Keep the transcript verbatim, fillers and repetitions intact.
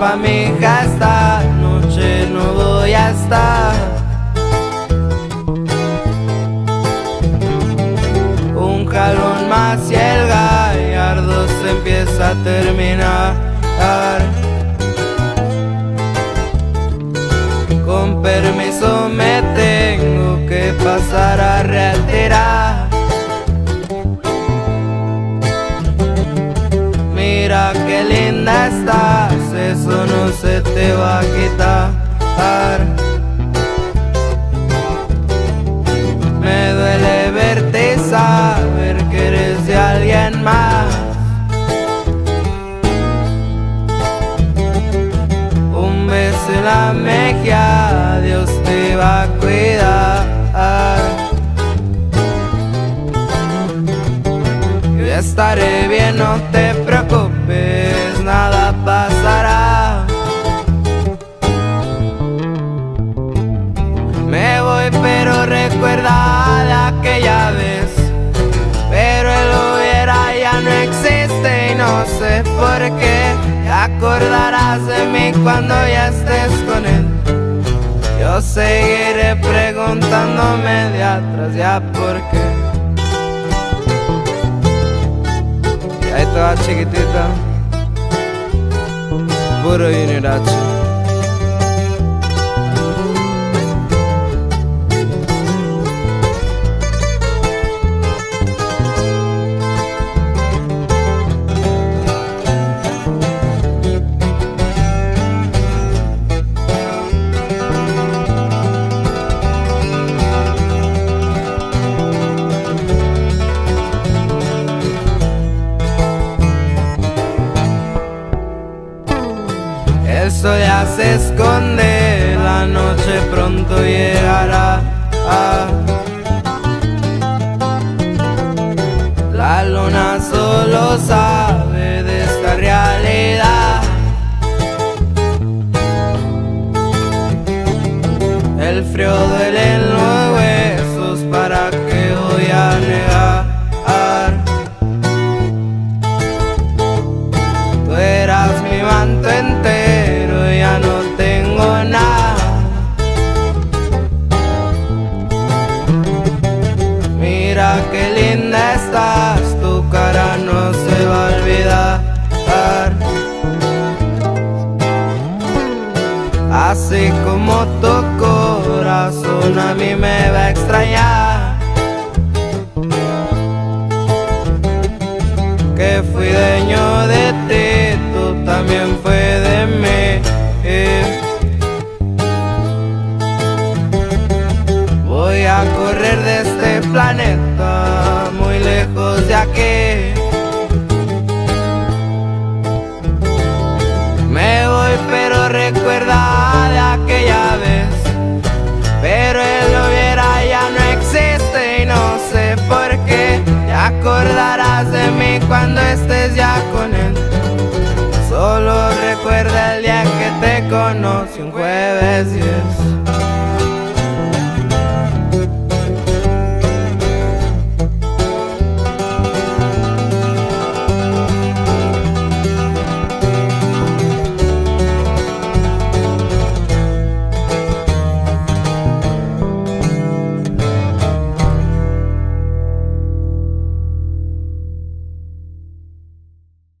pa' mi hija esta noche no voy a estar. Un jalón más y el gallardo se empieza a terminar. Con permiso me tengo que pasar a retirar. Mira qué linda estás, eso no se te va a quitar. Me duele verte y saber que eres de alguien más. Un beso en la mejilla, Dios te va a cuidar. Yo ya estaré bien, no te preocupes, nada pasará. Me voy pero recuerda de aquella vez, pero el hubiera ya no existe y no sé por qué. Te acordarás de mí cuando ya estés con él. Yo seguiré preguntándome de atrás ya por qué. Y ahí te va, chiquitita, puro Junior H. El sol ya se esconde, la noche pronto llegará. La luna solo sabe de esta realidad. El frío duele en los huesos, ¿para qué voy a negar? Tú eras mi manto entero, ya no tengo nada. Mira qué linda estás, tu cara no se va a olvidar. Así como tu corazón a mí me va a extrañar. Que fui dueño de ti, tú también fue de mí. Voy a correr de este planeta, muy lejos de aquí. Me voy pero recuerda de aquella vez, pero el hubiera ya no existe y no sé por qué. Te acordarás de mí cuando estés ya con él. Solo recuerda el día que te conocí, un jueves diez.